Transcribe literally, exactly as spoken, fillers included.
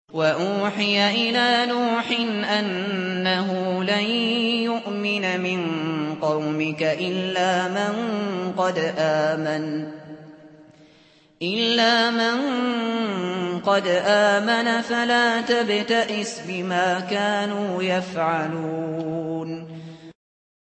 وَأُوحِيَ إِلَىٰ نُوحٍ أَنَّهُ لَن يُؤْمِنَ مِن قَوْمِكَ إِلَّا مَن قَدْ آمَنَ فَلَا تَبْتَئِسْ بِمَا كَانُوا يَفْعَلُونَ